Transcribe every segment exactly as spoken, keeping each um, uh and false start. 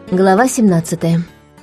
Глава семнадцатая.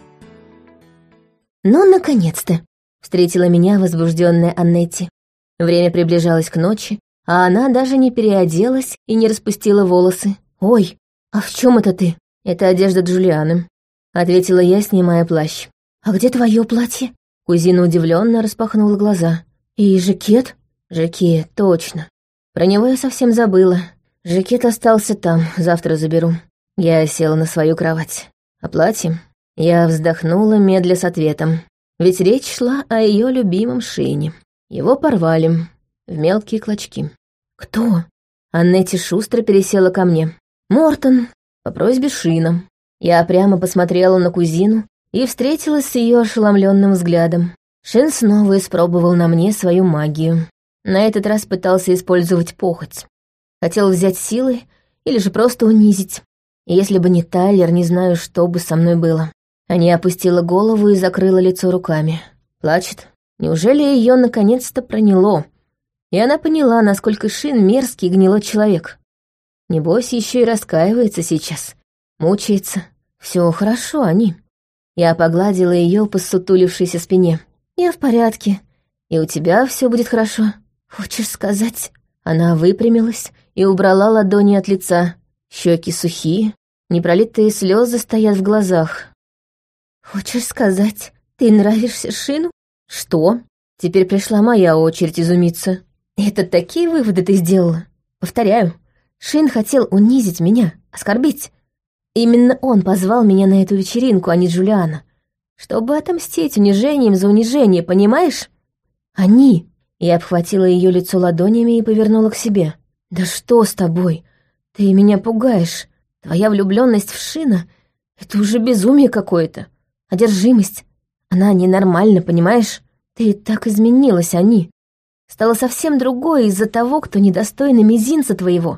«Ну, наконец-то!» — встретила меня возбужденная Аннетти. Время приближалось к ночи, а она даже не переоделась и не распустила волосы. «Ой, а в чем это ты?» «Это одежда Джулианы», — ответила я, снимая плащ. «А где твое платье?» Кузина удивленно распахнула глаза. «И жакет?» «Жакет, точно. Про него я совсем забыла. Жакет остался там, завтра заберу». Я села на свою кровать. А платье? Я вздохнула, медля с ответом. Ведь речь шла о ее любимом Шине. Его порвали в мелкие клочки. «Кто?» Аннетти шустро пересела ко мне. «Мортон, по просьбе Шина». Я прямо посмотрела на кузину и встретилась с ее ошеломленным взглядом. Шин снова испробовал на мне свою магию. На этот раз пытался использовать похоть. Хотел взять силой или же просто унизить. И если бы не Тайлер, не знаю, что бы со мной было. Аня опустила голову и закрыла лицо руками. Плачет. Неужели ее наконец-то проняло? И она поняла, насколько Шин мерзкий и гнилой человек. Небось, еще и раскаивается сейчас. Мучается. Все хорошо, Ани. Я погладила ее по ссутулившейся спине. Я в порядке. И у тебя все будет хорошо. Хочешь сказать? Она выпрямилась и убрала ладони от лица. Щеки сухие, непролитые слезы стоят в глазах. «Хочешь сказать, ты нравишься Шину?» «Что?» Теперь пришла моя очередь изумиться. «Это такие выводы ты сделала?» «Повторяю, Шин хотел унизить меня, оскорбить. Именно он позвал меня на эту вечеринку, а не Джулиана, чтобы отомстить унижением за унижение, понимаешь?» «Они!» Я обхватила ее лицо ладонями и повернула к себе. «Да что с тобой? Ты меня пугаешь. Твоя влюбленность в Шина — это уже безумие какое-то. Одержимость. Она ненормальна, понимаешь? Ты так изменилась, Ани. Стала совсем другой из-за того, кто недостойна мизинца твоего.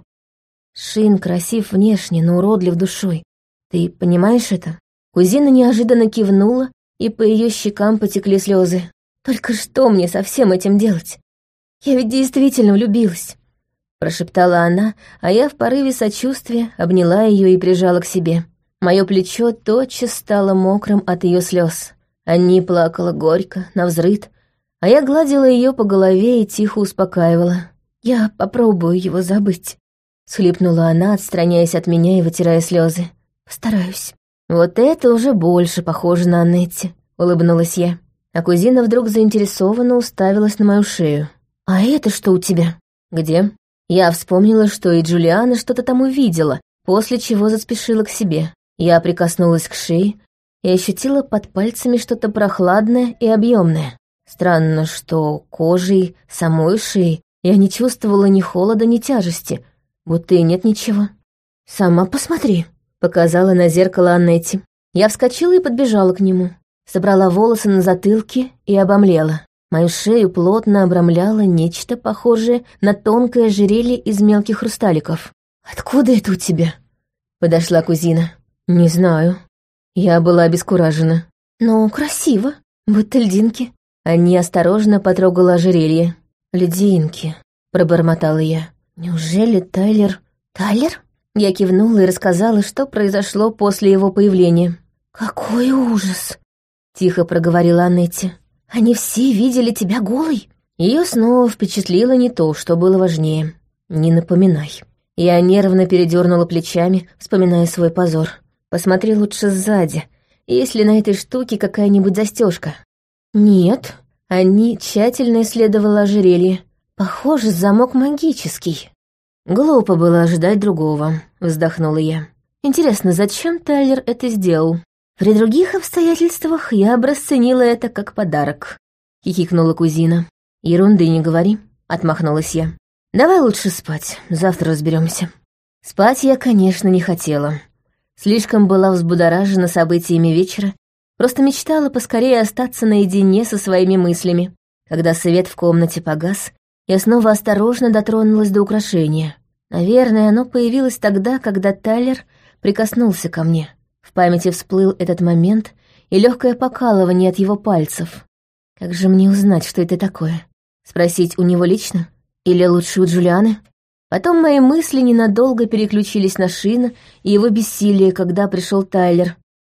Шин красив внешне, но уродлив душой. Ты понимаешь это?» Кузина неожиданно кивнула, и по ее щекам потекли слезы. «Только что мне со всем этим делать? Я ведь действительно влюбилась». Прошептала она, а я в порыве сочувствия обняла ее и прижала к себе. Мое плечо тотчас стало мокрым от ее слез. Анни плакала горько, навзрыд, а я гладила ее по голове и тихо успокаивала. «Я попробую его забыть», — схлипнула она, отстраняясь от меня и вытирая слезы. «Постараюсь». «Вот это уже больше похоже на Аннетти», — улыбнулась я. А кузина вдруг заинтересованно уставилась на мою шею. «А это что у тебя?» «Где?» Я вспомнила, что и Джулиана что-то там увидела, после чего заспешила к себе. Я прикоснулась к шее и ощутила под пальцами что-то прохладное и объемное. Странно, что кожей самой шеи я не чувствовала ни холода, ни тяжести, будто и нет ничего. «Сама посмотри», — показала на зеркало Аннетти. Я вскочила и подбежала к нему. Собрала волосы на затылке и обомлела. Мою шею плотно обрамляло нечто похожее на тонкое ожерелье из мелких хрусталиков. «Откуда это у тебя?» — подошла кузина. «Не знаю». Я была обескуражена. «Ну, красиво, будто льдинки». Они осторожно потрогала ожерелье. «Льдинки», — пробормотала я. «Неужели Тайлер...» «Тайлер?» Я кивнула и рассказала, что произошло после его появления. «Какой ужас!» — тихо проговорила Аннетти. «Они все видели тебя голой?» Ее снова впечатлило не то, что было важнее. «Не напоминай». Я нервно передернула плечами, вспоминая свой позор. «Посмотри лучше сзади, есть ли на этой штуке какая-нибудь застежка. «Нет». Они тщательно исследовала ожерелье. «Похоже, замок магический». «Глупо было ожидать другого», — вздохнула я. «Интересно, зачем Тайлер это сделал?» «При других обстоятельствах я бы расценила это как подарок», — хихикнула кузина. «Ерунды не говори», — отмахнулась я. «Давай лучше спать, завтра разберемся». Спать я, конечно, не хотела. Слишком была взбудоражена событиями вечера, просто мечтала поскорее остаться наедине со своими мыслями. Когда свет в комнате погас, я снова осторожно дотронулась до украшения. Наверное, оно появилось тогда, когда Тайлер прикоснулся ко мне. В памяти всплыл этот момент и легкое покалывание от его пальцев. Как же мне узнать, что это такое? Спросить у него лично? Или лучше у Джулианы? Потом мои мысли ненадолго переключились на Шина и его бессилие, когда пришел Тайлер.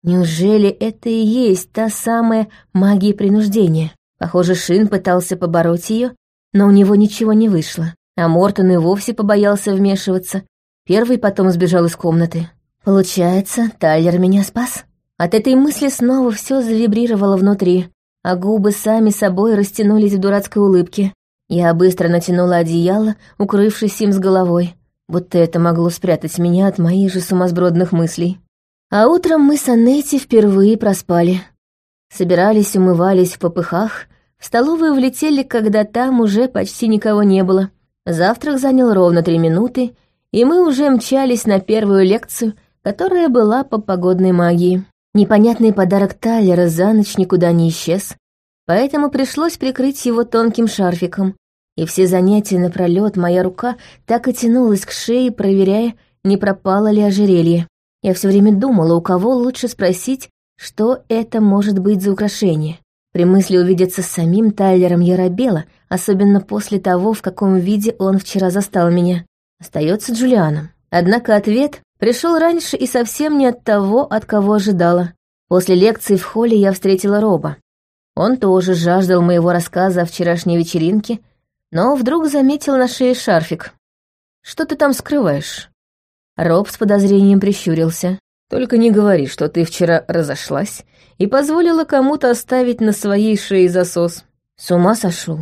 Неужели это и есть та самая магия принуждения? Похоже, Шин пытался побороть ее, но у него ничего не вышло. А Мортон и вовсе побоялся вмешиваться. Первый потом сбежал из комнаты. Получается, Тайлер меня спас? От этой мысли снова все завибрировало внутри, а губы сами собой растянулись в дурацкой улыбке. Я быстро натянула одеяло, укрывшись им с головой, будто это могло спрятать меня от моих же сумасбродных мыслей. А утром мы с Аннетти впервые проспали. Собирались, умывались в попыхах, в столовую влетели, когда там уже почти никого не было. Завтрак занял ровно три минуты, и мы уже мчались на первую лекцию, которая была по погодной магии. Непонятный подарок Тайлера за ночь никуда не исчез, поэтому пришлось прикрыть его тонким шарфиком, и все занятия напролёт моя рука так и тянулась к шее, проверяя, не пропало ли ожерелье. Я все время думала, у кого лучше спросить, что это может быть за украшение. При мысли увидеться с самим Тайлером я робела, особенно после того, в каком виде он вчера застал меня. Остается Джулианом. Однако ответ пришел раньше и совсем не от того, от кого ожидала. После лекции в холле я встретила Роба. Он тоже жаждал моего рассказа о вчерашней вечеринке, но вдруг заметил на шее шарфик. «Что ты там скрываешь?» Роб с подозрением прищурился. «Только не говори, что ты вчера разошлась и позволила кому-то оставить на своей шее засос». С ума сошел.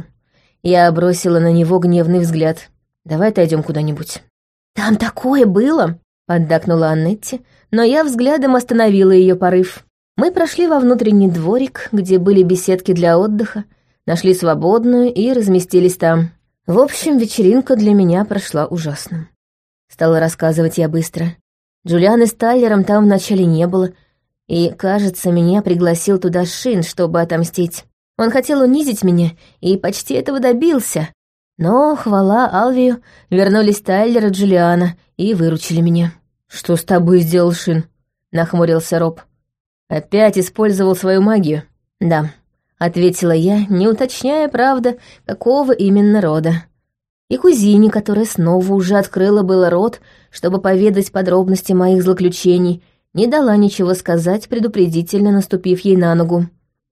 Я бросила на него гневный взгляд. «Давай отойдем куда-нибудь». «Там такое было!» — поддакнула Аннетти, но я взглядом остановила ее порыв. Мы прошли во внутренний дворик, где были беседки для отдыха, нашли свободную и разместились там. В общем, вечеринка для меня прошла ужасно. Стала рассказывать я быстро. Джулианы с Тайлером там вначале не было, и, кажется, меня пригласил туда Шин, чтобы отомстить. Он хотел унизить меня и почти этого добился, но, хвала Алвию, вернулись Тайлер и Джулиана и выручили меня. «Что с тобой сделал Шин?» — нахмурился Роб. «Опять использовал свою магию?» «Да», — ответила я, не уточняя, правда, какого именно рода. И кузине, которая снова уже открыла было рот, чтобы поведать подробности моих злоключений, не дала ничего сказать, предупредительно наступив ей на ногу.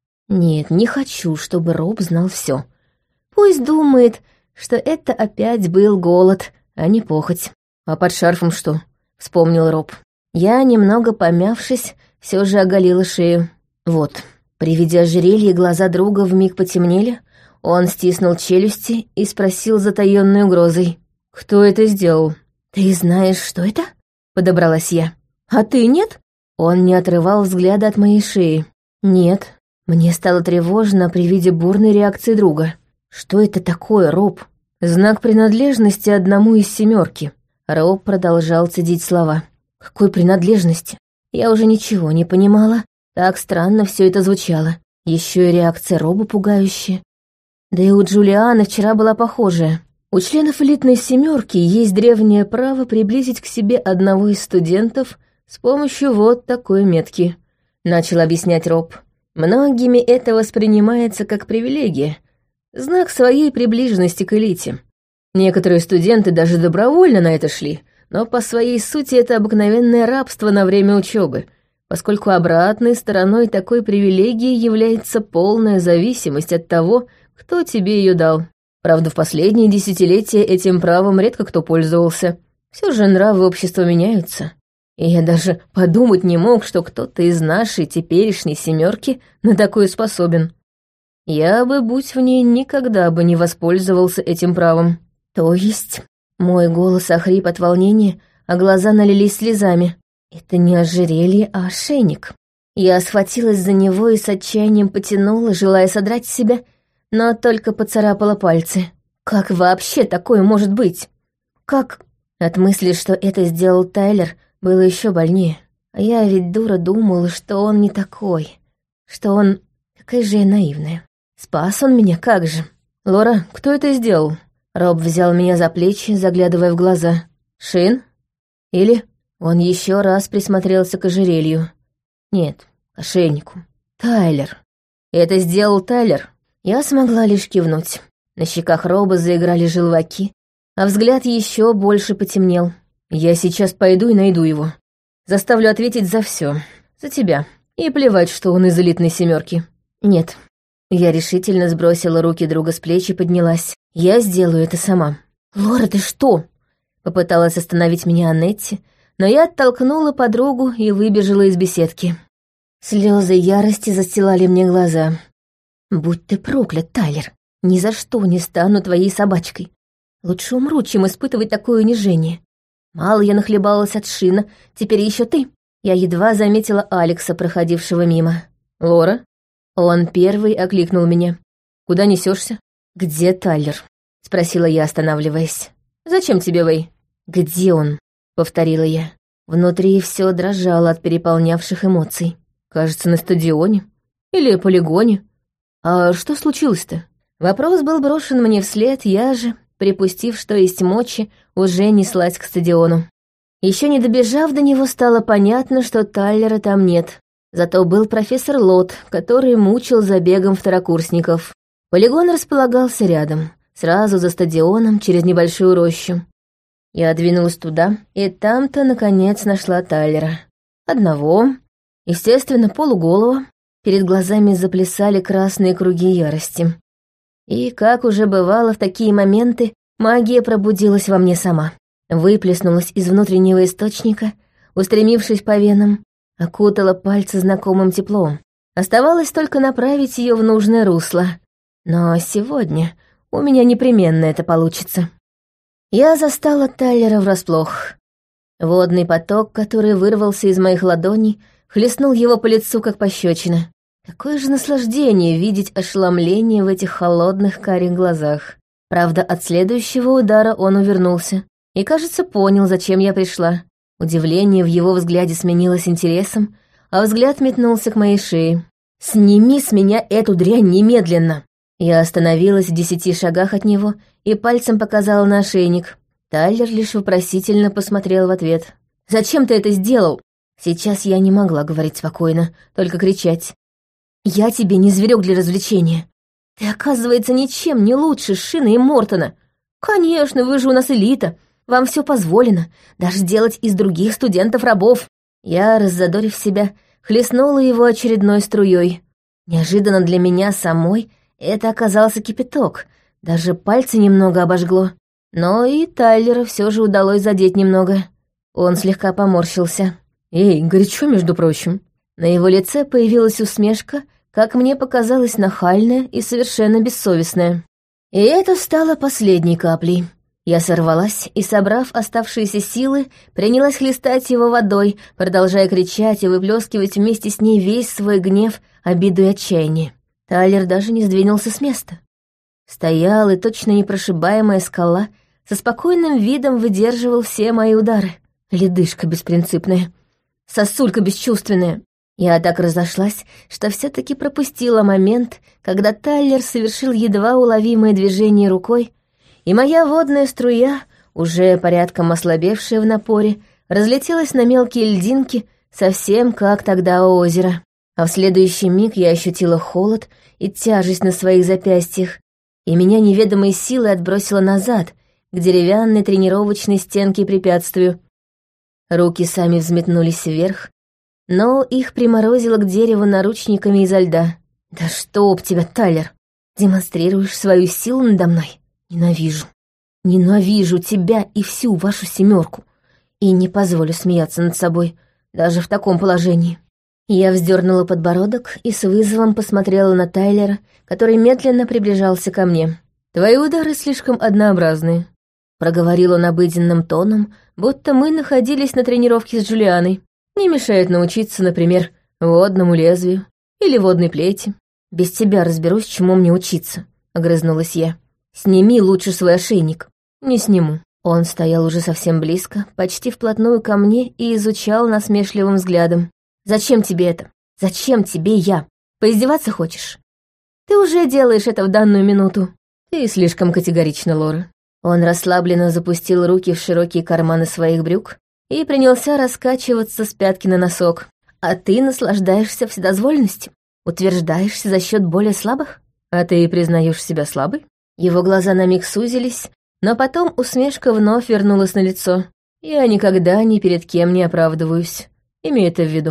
Нет, не хочу, чтобы Роб знал все. Пусть думает, что это опять был голод, а не похоть. «А под шарфом что?» — вспомнил Роб. Я, немного помявшись, все же оголила шею. Вот, при виде ожерелья глаза друга вмиг потемнели, он стиснул челюсти и спросил с затаённой угрозой. «Кто это сделал?» «Ты знаешь, что это?» — подобралась я. «А ты нет?» Он не отрывал взгляда от моей шеи. «Нет». Мне стало тревожно при виде бурной реакции друга. «Что это такое, Роб?» «Знак принадлежности одному из семерки». Роб продолжал цедить слова. «Какой принадлежности?» Я уже ничего не понимала. Так странно все это звучало. Еще и реакция Роба пугающая. Да и у Джулианы вчера была похожая. У членов элитной семерки есть древнее право приблизить к себе одного из студентов с помощью вот такой метки. Начал объяснять Роб. Многими это воспринимается как привилегия, знак своей приближенности к элите. Некоторые студенты даже добровольно на это шли, но по своей сути это обыкновенное рабство на время учебы, поскольку обратной стороной такой привилегии является полная зависимость от того, кто тебе ее дал. Правда, в последние десятилетия этим правом редко кто пользовался. Все же нравы общества меняются. И я даже подумать не мог, что кто-то из нашей теперешней семерки на такое способен. Я бы, будь в ней, никогда бы не воспользовался этим правом. То есть... Мой голос охрип от волнения, а глаза налились слезами. Это не ожерелье, а ошейник. Я схватилась за него и с отчаянием потянула, желая содрать с себя, но только поцарапала пальцы. Как вообще такое может быть? Как... От мысли, что это сделал Тайлер, было еще больнее. А я ведь дура думала, что он не такой. Что он... Какая же я наивная. Спас он меня, как же. «Лора, кто это сделал?» Роб взял меня за плечи, заглядывая в глаза. «Шин? Или...» Он еще раз присмотрелся к ожерелью. «Нет, к ошейнику. Тайлер. Это сделал Тайлер?» Я смогла лишь кивнуть. На щеках Роба заиграли желваки, а взгляд еще больше потемнел. «Я сейчас пойду и найду его. Заставлю ответить за все. За тебя». И плевать, что он из элитной семерки. Нет. Я решительно сбросила руки друга с плеч и поднялась. Я сделаю это сама. «Лора, ты что?» Попыталась остановить меня Аннетти, но я оттолкнула подругу и выбежала из беседки. Слезы ярости застилали мне глаза. «Будь ты проклят, Тайлер! Ни за что не стану твоей собачкой. Лучше умру, чем испытывать такое унижение. Мало я нахлебалась от Шина, теперь еще ты». Я едва заметила Алекса, проходившего мимо. «Лора?» Он первый окликнул меня. «Куда несешься? «Где Тайлер?» — спросила я, останавливаясь. «Зачем тебе, Вэй?» «Где он?» — повторила я. Внутри все дрожало от переполнявших эмоций. «Кажется, на стадионе. Или полигоне. А что случилось-то?» Вопрос был брошен мне вслед, я же, припустив, что есть мочи, уже неслась к стадиону. Еще не добежав до него, стало понятно, что Тайлера там нет. Зато был профессор Лот, который мучил забегом второкурсников. Полигон располагался рядом, сразу за стадионом, через небольшую рощу. Я двинулась туда, и там-то, наконец, нашла Тайлера. Одного, естественно, полуголого. Перед глазами заплясали красные круги ярости. И, как уже бывало в такие моменты, магия пробудилась во мне сама. Выплеснулась из внутреннего источника, устремившись по венам, окутала пальцы знакомым теплом. Оставалось только направить ее в нужное русло. Но сегодня у меня непременно это получится. Я застала Тайлера врасплох. Водный поток, который вырвался из моих ладоней, хлестнул его по лицу, как пощечина. Какое же наслаждение видеть ошеломление в этих холодных карих глазах. Правда, от следующего удара он увернулся. И, кажется, понял, зачем я пришла. Удивление в его взгляде сменилось интересом, а взгляд метнулся к моей шее. «Сними с меня эту дрянь немедленно!» Я остановилась в десяти шагах от него и пальцем показала на ошейник. Тайлер лишь вопросительно посмотрел в ответ. «Зачем ты это сделал?» Сейчас я не могла говорить спокойно, только кричать. «Я тебе не зверек для развлечения. Ты, оказывается, ничем не лучше Шина и Мортона. Конечно, вы же у нас элита. Вам все позволено, даже делать из других студентов рабов». Я, раззадорив себя, хлестнула его очередной струей. Неожиданно для меня самой это оказался кипяток, даже пальцы немного обожгло. Но и Тайлера все же удалось задеть немного. Он слегка поморщился. «Эй, горячо, между прочим». На его лице появилась усмешка, как мне показалось, нахальная и совершенно бессовестная. И это стало последней каплей. Я сорвалась и, собрав оставшиеся силы, принялась хлестать его водой, продолжая кричать и выплескивать вместе с ней весь свой гнев, обиду и отчаяние. Тайлер даже не сдвинулся с места. Стоял, и точно непрошибаемая скала со спокойным видом выдерживал все мои удары. Ледышка беспринципная, сосулька бесчувственная. Я так разошлась, что все-таки пропустила момент, когда Тайлер совершил едва уловимое движение рукой, и моя водная струя, уже порядком ослабевшая в напоре, разлетелась на мелкие льдинки, совсем как тогда у озера. А в следующий миг я ощутила холод и тяжесть на своих запястьях, и меня неведомой силой отбросило назад, к деревянной тренировочной стенке препятствию. Руки сами взметнулись вверх, но их приморозило к дереву наручниками изо льда. «Да чтоб тебя, Тайлер! Демонстрируешь свою силу надо мной? Ненавижу. Ненавижу тебя и всю вашу семерку. И не позволю смеяться над собой, даже в таком положении». Я вздернула подбородок и с вызовом посмотрела на Тайлера, который медленно приближался ко мне. «Твои удары слишком однообразные», — проговорил он обыденным тоном, будто мы находились на тренировке с Джулианой. «Не мешает научиться, например, водному лезвию или водной плети». «Без тебя разберусь, чему мне учиться», — огрызнулась я. «Сними лучше свой ошейник». «Не сниму». Он стоял уже совсем близко, почти вплотную ко мне и изучал насмешливым взглядом. «Зачем тебе это? Зачем тебе я? Поиздеваться хочешь? Ты уже делаешь это в данную минуту». «Ты слишком категорична, Лора». Он расслабленно запустил руки в широкие карманы своих брюк и принялся раскачиваться с пятки на носок. «А ты наслаждаешься вседозволенностью? Утверждаешься за счет более слабых? А ты признаешь себя слабой?» Его глаза на миг сузились, но потом усмешка вновь вернулась на лицо. «Я никогда ни перед кем не оправдываюсь. Имей это в виду».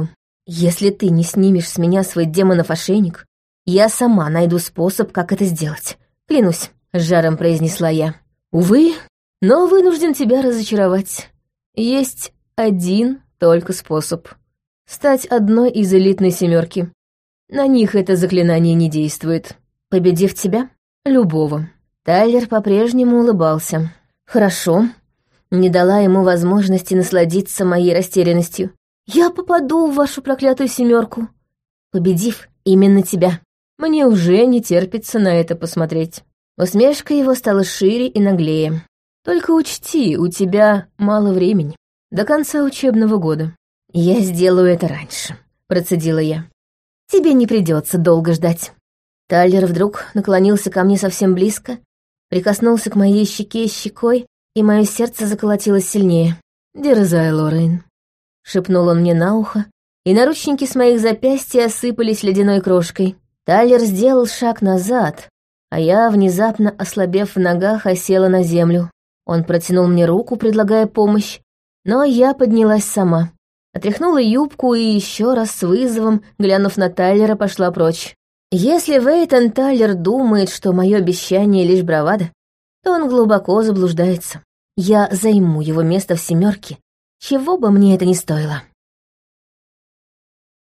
Если ты не снимешь с меня свой демонов-ошейник, я сама найду способ, как это сделать. Клянусь, — с жаром произнесла я. Увы, но вынужден тебя разочаровать. Есть один только способ. Стать одной из элитной семерки. На них это заклинание не действует. Победив тебя? Любого. Тайлер по-прежнему улыбался. Хорошо. Не дала ему возможности насладиться моей растерянностью. Я попаду в вашу проклятую семерку, победив именно тебя. Мне уже не терпится на это посмотреть. Усмешка его стала шире и наглее. Только учти, у тебя мало времени. До конца учебного года. Я сделаю это раньше, процедила я. Тебе не придется долго ждать. Тайлер вдруг наклонился ко мне совсем близко, прикоснулся к моей щеке щекой, и мое сердце заколотилось сильнее. «Дерзай, Лорейн», — шепнул он мне на ухо, и наручники с моих запястья осыпались ледяной крошкой. Тайлер сделал шаг назад, а я, внезапно ослабев в ногах, осела на землю. Он протянул мне руку, предлагая помощь, но я поднялась сама. Отряхнула юбку и еще раз с вызовом, глянув на Тайлера, пошла прочь. Если Вейтон Тайлер думает, что мое обещание лишь бравада, то он глубоко заблуждается. Я займу его место в семерке, чего бы мне это ни стоило.